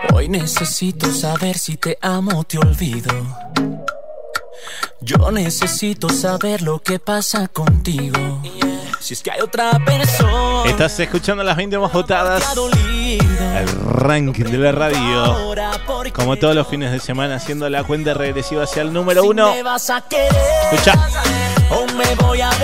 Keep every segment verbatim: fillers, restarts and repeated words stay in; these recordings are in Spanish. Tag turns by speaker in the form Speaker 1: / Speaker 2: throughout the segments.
Speaker 1: Hoy necesito saber si te amo o te olvido. Yo necesito saber lo que pasa contigo. Si es que hay otra persona.
Speaker 2: Estás escuchando las veinte más votadas, el ranking de la radio. Como todos los fines de semana, haciendo la cuenta regresiva hacia el número uno. Escucha.
Speaker 1: O me voy a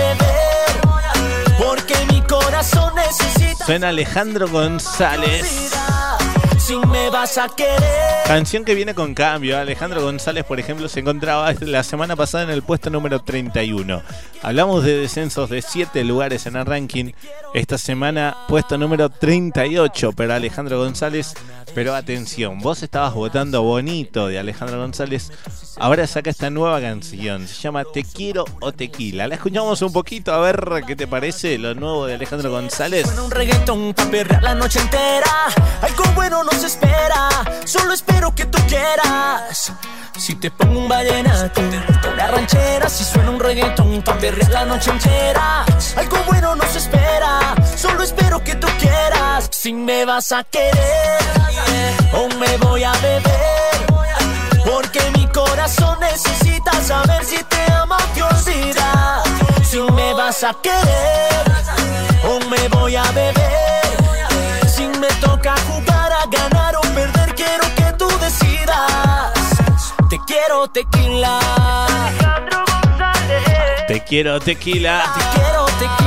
Speaker 1: beber, porque mi corazón necesita.
Speaker 2: Suena Alejandro González.
Speaker 1: Si me vas a querer.
Speaker 2: Canción que viene con cambio. Alejandro González, por ejemplo, se encontraba la semana pasada en el puesto número treinta y uno. Hablamos de descensos de siete lugares en el ranking. Esta semana, puesto número treinta y ocho para Alejandro González. Pero atención, vos estabas votando Bonito de Alejandro González. Ahora saca esta nueva canción. Se llama Te Quiero o Tequila. La escuchamos un poquito a ver qué te parece lo nuevo de Alejandro González.
Speaker 1: Suena un reggaetón pa' perrear la noche entera. Algo bueno nos espera. Solo espero que tú quieras. Si te pongo un vallenato, una ranchera. Si suena un reggaetón pa' perrear la noche entera. Algo bueno nos espera. Solo espero que tú quieras. Si me vas a querer o me voy a beber, porque mi corazón necesita saber si te amo o te olvida. Si me vas a querer o me voy a beber, si me toca jugar a ganar o perder, quiero que tú decidas. Te quiero tequila. Alejandro González.
Speaker 2: Te quiero tequila.
Speaker 1: Te quiero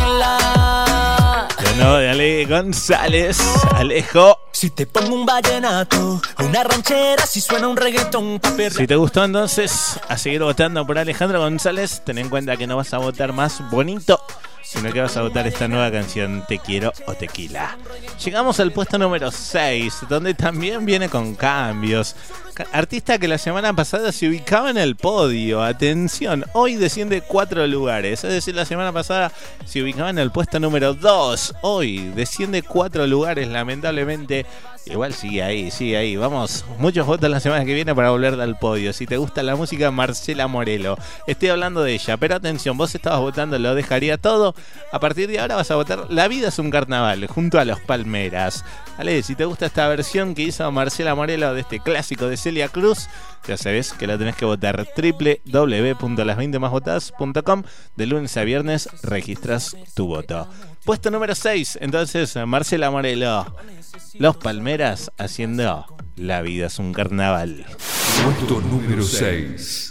Speaker 1: tequila.
Speaker 2: De nuevo de Ale González. Alejo.
Speaker 1: Si te pongo un vallenato, una ranchera, si suena un reggaetón pa' perder.
Speaker 2: Si te gustó entonces, a seguir votando por Alejandro González. Ten en cuenta que no vas a votar más Bonito, sino que vas a votar esta nueva canción, Te Quiero o Tequila. Llegamos al puesto número seis, donde también viene con cambios. Artista que la semana pasada se ubicaba en el podio. Atención, hoy desciende cuatro lugares. Es decir, la semana pasada se ubicaba en el puesto número dos. Hoy desciende cuatro lugares, lamentablemente. Igual sigue ahí, sigue ahí. Vamos, muchos votos la semana que viene para volver al podio. Si te gusta la música, Marcela Morelo. Estoy hablando de ella, pero atención, vos estabas votando Lo Dejaría Todo. A partir de ahora vas a votar La Vida es un Carnaval, junto a Los Palmeras. Vale, si te gusta esta versión que hizo Marcela Morelo de este clásico de Celia Cruz, ya sabes que la tenés que votar. doble u doble u doble u punto las veinte más votadas punto com. De lunes a viernes registras tu voto. Puesto número seis, entonces Marcela Morelo, Los Palmeras haciendo La Vida es un Carnaval.
Speaker 3: Puesto número seis.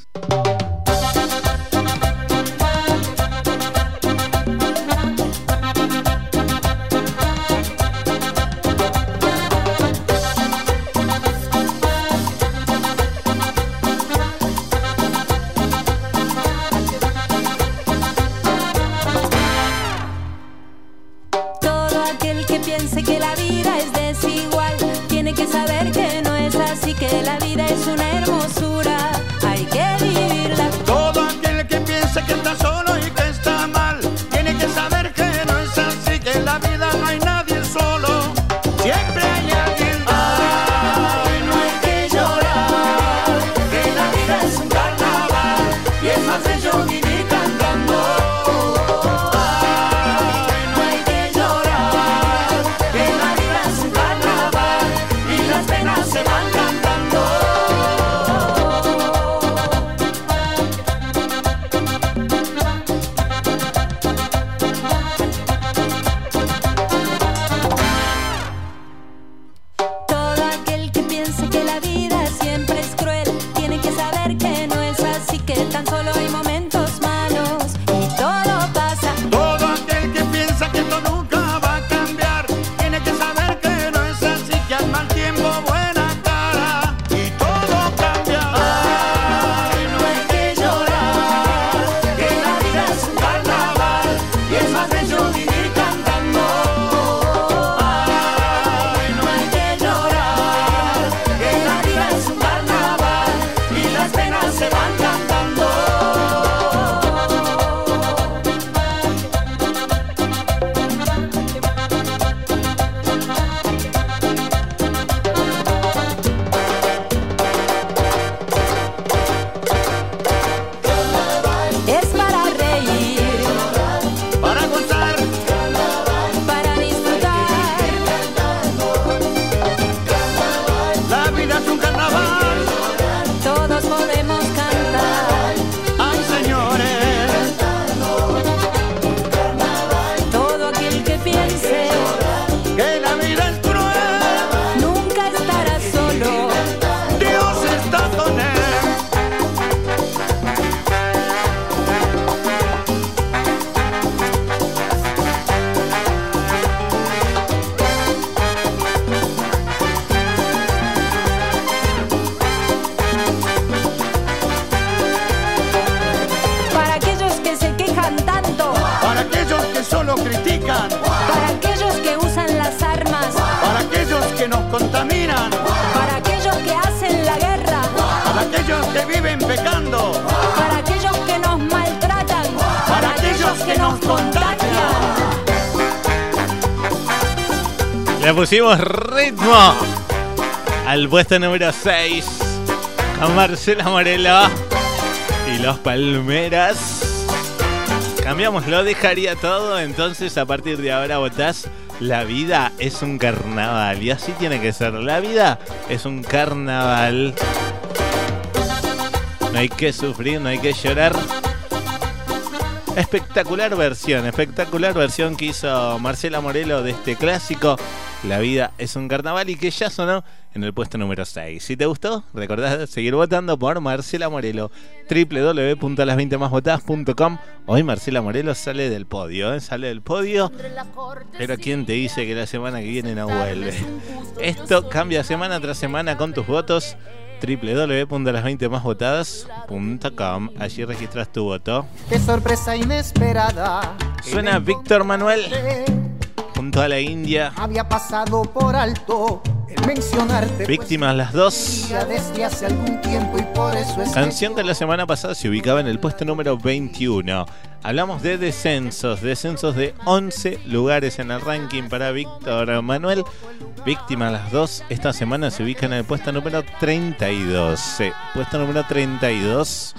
Speaker 4: Que la vida es desigual, tiene que saber que no es así, que la vida es una hermosura, hay que vivirla.
Speaker 5: Todo aquel que piensa que está solo y que está mal, tiene que saber que no es así, que en la vida no hay nadie solo, siempre hay alguien. Ay, no hay que llorar, que la vida es un carnaval y es más bello vivir cantando.
Speaker 4: Tan solo hay momentos malos y todo pasa.
Speaker 5: Todo aquel que piensa que esto nunca va a cambiar, tiene que saber que no es así, que al mal tiempo buena cara y todo cambia. Ay, no hay que llorar, que la vida es un carnaval y es más bello vivir cantando. Ay, no hay que llorar, que
Speaker 2: Le pusimos ritmo al puesto número seis con Marcela Morelo y Los Palmeras. Cambiamos, lo dejaría todo. Entonces a partir de ahora votás La vida es un carnaval. Y así tiene que ser. La vida es un carnaval. No hay que sufrir, no hay que llorar. Espectacular versión, espectacular versión que hizo Marcela Morelo de este clásico La vida es un carnaval, y que ya sonó en el puesto número seis. Si te gustó, recordá seguir votando por Marcela Morelo. doble u doble u doble u punto las veinte más votadas punto com. Hoy Marcela Morelo sale del podio, ¿eh? Sale del podio. Pero ¿quién te dice que la semana que viene no vuelve? Esto cambia semana tras semana con tus votos. doble u doble u doble u punto las veinte más votadas punto com. Allí registras tu voto.
Speaker 6: Qué sorpresa inesperada.
Speaker 2: Suena Víctor Manuel junto a la India.
Speaker 6: Había pasado por alto el mencionarte.
Speaker 2: Víctimas las dos.
Speaker 6: Desde hace algún tiempo y por eso es
Speaker 2: canción que la semana pasada se ubicaba en el puesto número veintiuno. Hablamos de descensos, descensos de once lugares en el ranking para Víctor Manuel. Víctimas las dos, esta semana se ubica en el puesto número treinta y dos. Sí, puesto número treinta y dos.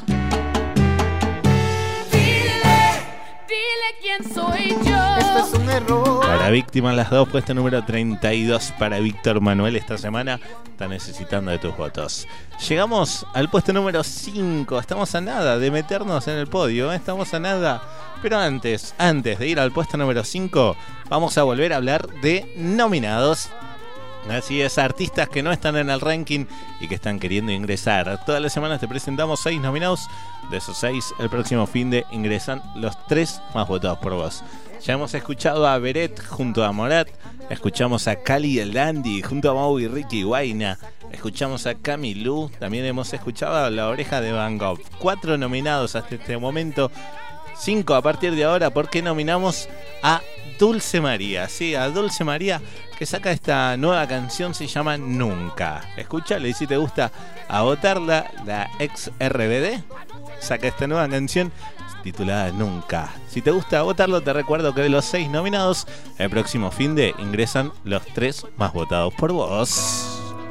Speaker 4: ¿Quién soy yo?
Speaker 6: Esto es un error.
Speaker 2: Para Víctimas las dos, puesto número treinta y dos para Víctor Manuel. Esta semana está necesitando de tus votos. Llegamos al puesto número cinco. Estamos a nada de meternos en el podio, ¿eh? Estamos a nada. Pero antes, antes de ir al puesto número cinco, vamos a volver a hablar de nominados. Así es, artistas que no están en el ranking y que están queriendo ingresar. Todas las semanas te presentamos seis nominados. De esos seis, el próximo fin de ingresan los tres más votados por vos. Ya hemos escuchado a Beret junto a Morat. Escuchamos a Cali el Dandy junto a Mau y Ricky Guaina. Escuchamos a Camilú. También hemos escuchado a La Oreja de Van Gogh. Cuatro nominados hasta este momento. Cinco a partir de ahora, porque nominamos a Dulce María. Sí, a Dulce María, que saca esta nueva canción, se llama Nunca. Escúchale, y si te gusta, a votarla. La ex R B D saca esta nueva canción titulada Nunca. Si te gusta votarlo, te recuerdo que de los seis nominados, el próximo fin de ingresan los tres más votados por vos.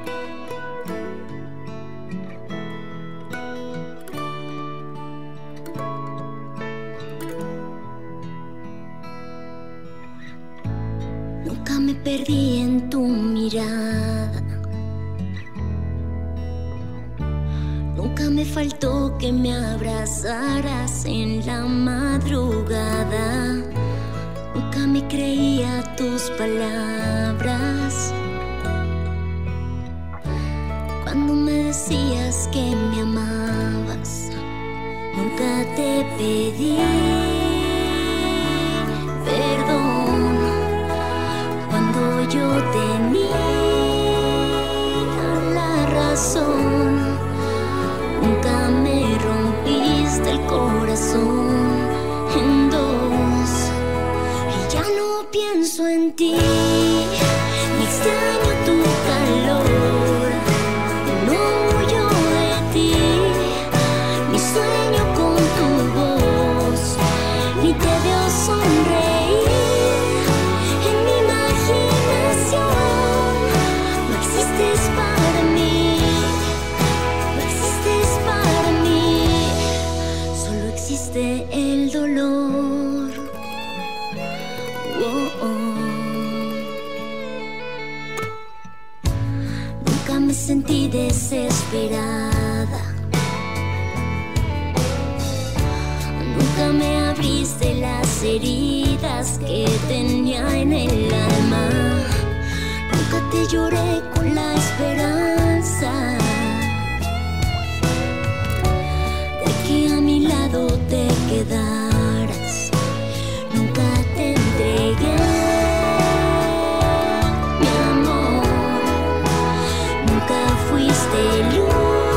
Speaker 7: Nunca me perdí en tu mirada. Nunca me faltó que me abrazaras en la madrugada. Nunca me creía tus palabras cuando me decías que me amabas. Nunca te pedí perdón cuando yo tenía la razón. Nunca me rompiste el corazón en dos. Y ya no pienso en ti, ni extraño tu calor. No huyo de ti, ni sueño con tu voz, ni te veo sonreír en mi imaginación. No existes para mí, no existes para mí, solo existe el dolor. Oh, oh. Nunca me sentí desesperada. Nunca me abriste las heridas que tenía en el alma. Nunca te lloré con la esperanza de que a mi lado te quedaras. Nunca te entregué mi amor. Nunca fuiste luz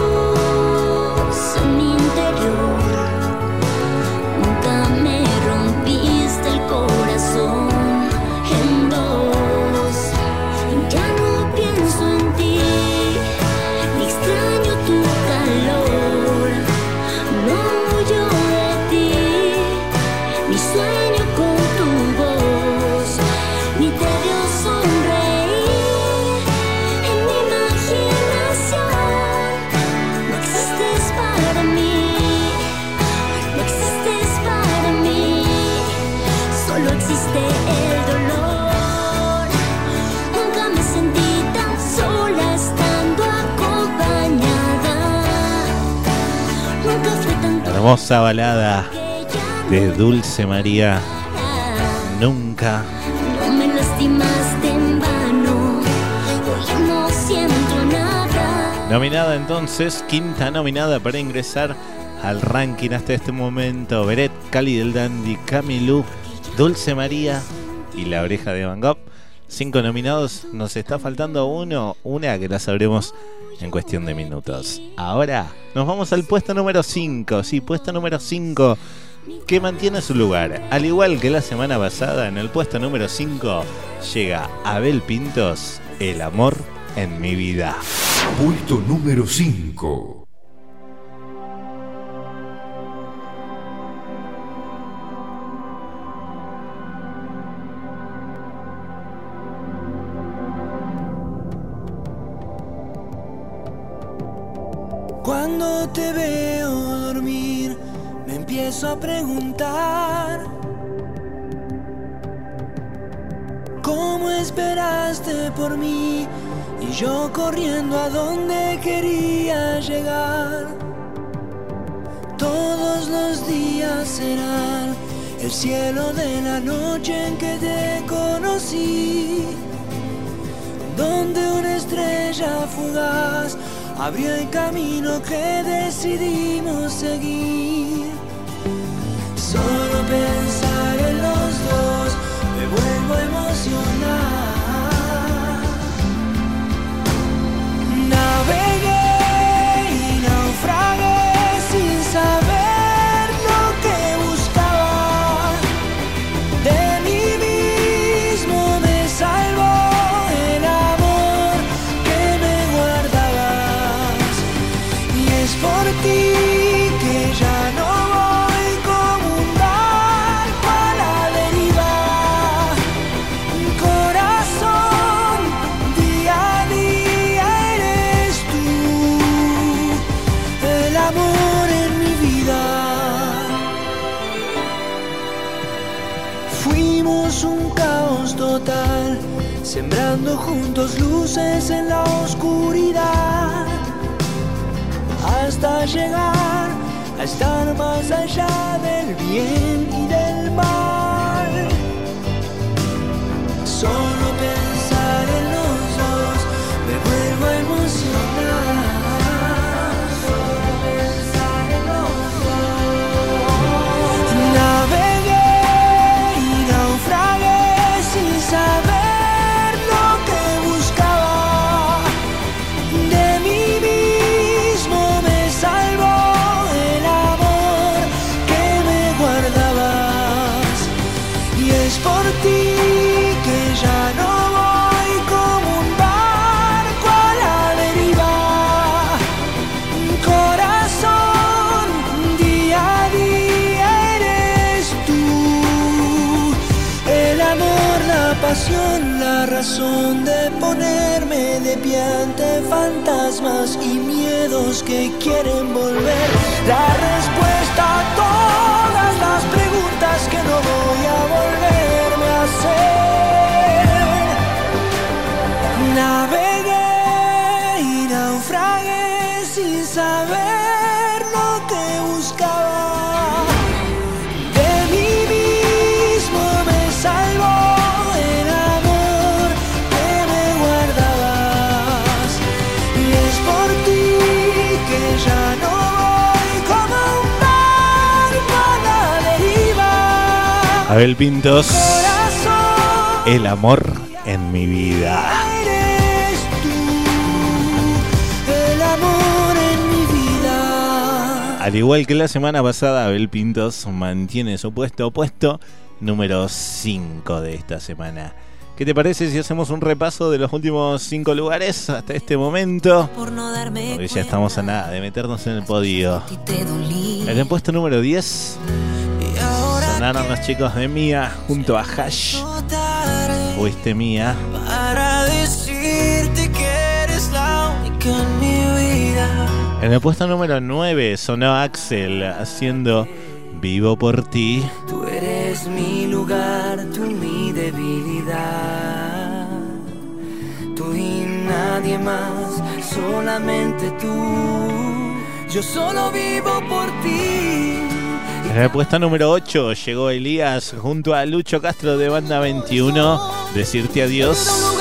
Speaker 7: en mi interior. Nunca me rompiste el corazón en dos. Ya no pienso en ti,
Speaker 2: hermosa balada de Dulce María, Nunca.
Speaker 7: No me lastimaste en vano, hoy no siento nada.
Speaker 2: Nominada entonces, quinta nominada para ingresar al ranking hasta este momento: Beret, Cali del Dandy, Camilú, Dulce María y La Oreja de Van Gogh. Cinco nominados, nos está faltando uno, una que la sabremos en cuestión de minutos. Ahora nos vamos al puesto número cinco, sí, puesto número cinco, que mantiene su lugar. Al igual que la semana pasada, en el puesto número cinco llega Abel Pintos, El amor en mi vida.
Speaker 3: Puesto número cinco.
Speaker 1: Cuando te veo dormir, me empiezo a preguntar ¿cómo esperaste por mí? Y yo corriendo a donde quería llegar. Todos los días serán el cielo de la noche en que te conocí, donde una estrella fugaz abrió el camino que decidimos seguir. Solo pensar en los dos me vuelvo a emocionar. Navegué y naufragué sin saber lo que buscaba. De mí mismo me salvó el amor que me guardabas. Y es por ti que ya no voy como un barco a la deriva. Corazón, día a día eres tú, el amor en mi vida. Fuimos un caos total, sembrando juntos luces en la oscuridad, hasta llegar a estar más allá del bien y del mal. Solo pensar en los dos me vuelvo a emocionar. Solo pensar en los dos. Navegué y naufragué sin saber lo que buscaba. De mí mismo me salvó el amor que me guardabas. Y es por ti que ya no voy como un barco a la deriva. Corazón, día a día eres tú, el amor, la pasión, la razón de ponerme de pie ante fantasmas y miedos que quieren volver. La respuesta a todas las preguntas que no voy a volverme a hacer. Navegué y naufragué sin saber lo que buscaba. De mí mismo me salvó el amor que me guardabas. Y es por ti que ya no voy como un barco a la deriva.
Speaker 2: Abel Pintos,
Speaker 1: Corazón,
Speaker 2: El amor en mi vida.
Speaker 1: eres tú, el amor en mi vida.
Speaker 2: Al igual que la semana pasada, Abel Pintos mantiene su puesto, puesto número cinco de esta semana. ¿Qué te parece si hacemos un repaso de los últimos cinco lugares hasta este momento?
Speaker 1: Por no darme
Speaker 2: Porque ya estamos a nada de meternos en el podio.
Speaker 1: cuenta, te dolí.
Speaker 2: En el puesto número diez
Speaker 1: Y ahora
Speaker 2: sonaron los chicos de Mía junto a Hash.
Speaker 1: tarde
Speaker 2: Fuiste Mía.
Speaker 1: para decirte que eres la única en mi vida.
Speaker 2: En el puesto número nueve sonó Axel haciendo Vivo por ti.
Speaker 1: Tú eres mi lugar, tú mi debilidad. Tú y nadie más, solamente tú. Yo solo vivo por ti.
Speaker 2: En el puesto número ocho llegó Elías junto a Lucho Castro de Banda veintiuno, Decirte Adiós.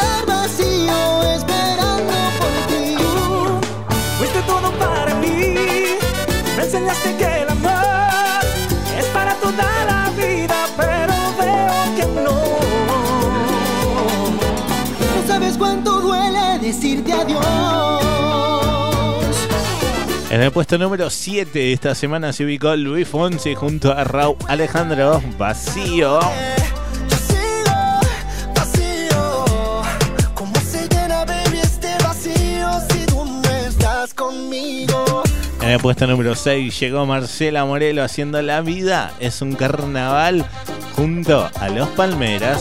Speaker 1: Fuiste todo para mí, me enseñaste que el amor es para toda la vida, pero veo que no.
Speaker 6: No sabes cuánto duele decirte adiós.
Speaker 2: En el puesto número siete esta semana se ubicó Luis Fonsi junto a Raúl Alejandro, Vacío. En el puesto número seis llegó Marcela Morelo haciendo La Vida es un Carnaval junto a Los Palmeras.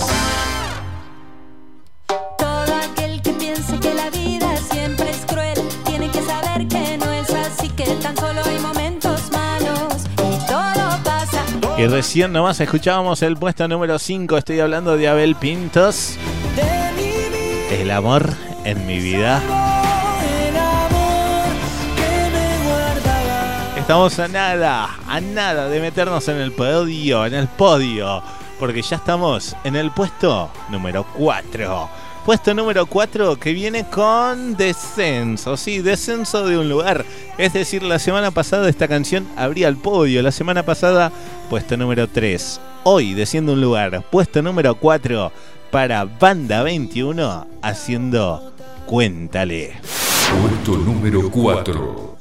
Speaker 4: Todo aquel que piense que la vida siempre es cruel tiene que saber que no es así, que tan solo hay momentos malos y todo pasa.
Speaker 2: Y recién nomás escuchábamos el puesto número cinco, estoy hablando de Abel Pintos. El amor en mi vida. Estamos a nada, a nada de meternos en el podio, en el podio, porque ya estamos en el puesto número cuatro. Puesto número cuatro que viene con descenso, sí, descenso de un lugar. Es decir, la semana pasada esta canción abría el podio, la semana pasada puesto número tres. Hoy desciende un lugar, puesto número cuatro para Banda veintiuno haciendo Cuéntale.
Speaker 3: Puesto número cuatro.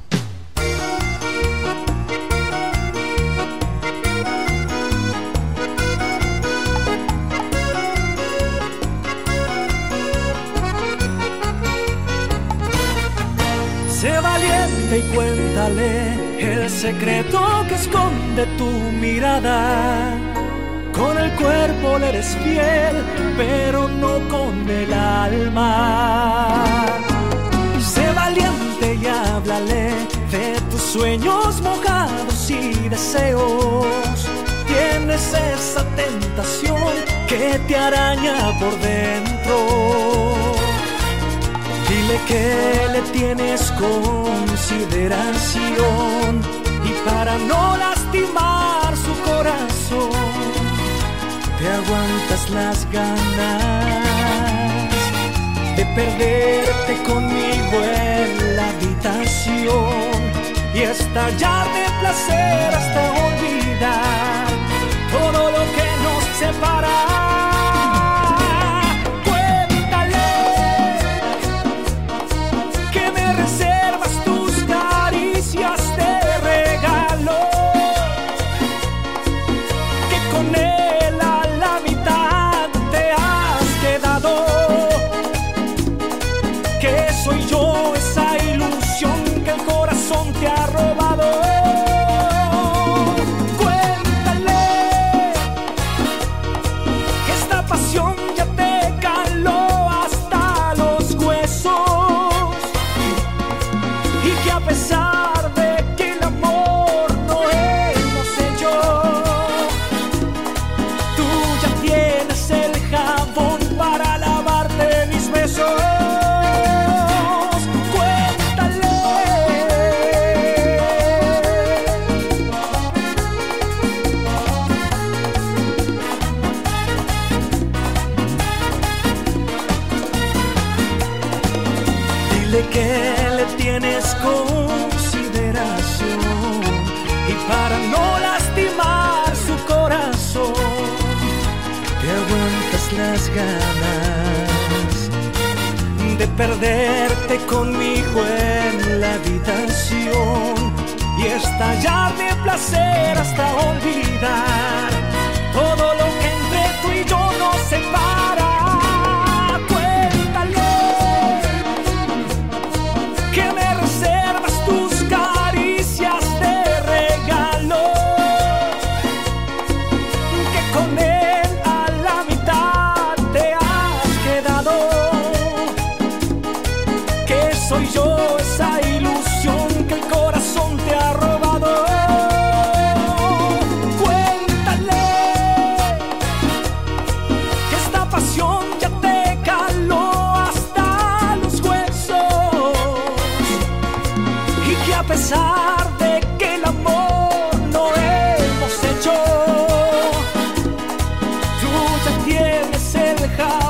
Speaker 1: Sé valiente y cuéntale el secreto que esconde tu mirada. Con el cuerpo le eres fiel, pero no con el alma. Sé valiente y háblale de tus sueños mojados y deseos. Tienes esa tentación que te araña por dentro. Dile que le tienes consideración y para no lastimar su corazón te aguantas las ganas de perderte conmigo en la habitación y estallar de placer hasta olvidar todo lo que nos separa. Te ha robado. Cuéntale que esta pasión ya te caló hasta los huesos y que a pesar de que el amor no hemos hecho, tú ya tienes el jabón para lavarte mis besos. Que le tienes consideración y para no lastimar su corazón te aguantas las ganas de perderte conmigo en la habitación y estallar de placer hasta olvidar todo lo que entre tú y yo nos separa. Que me reservas tus caricias de regalo, que con él a la mitad te has quedado, que soy yo esa ilusión que el corazón te ha robado. Cuéntale Ya tienes el jardín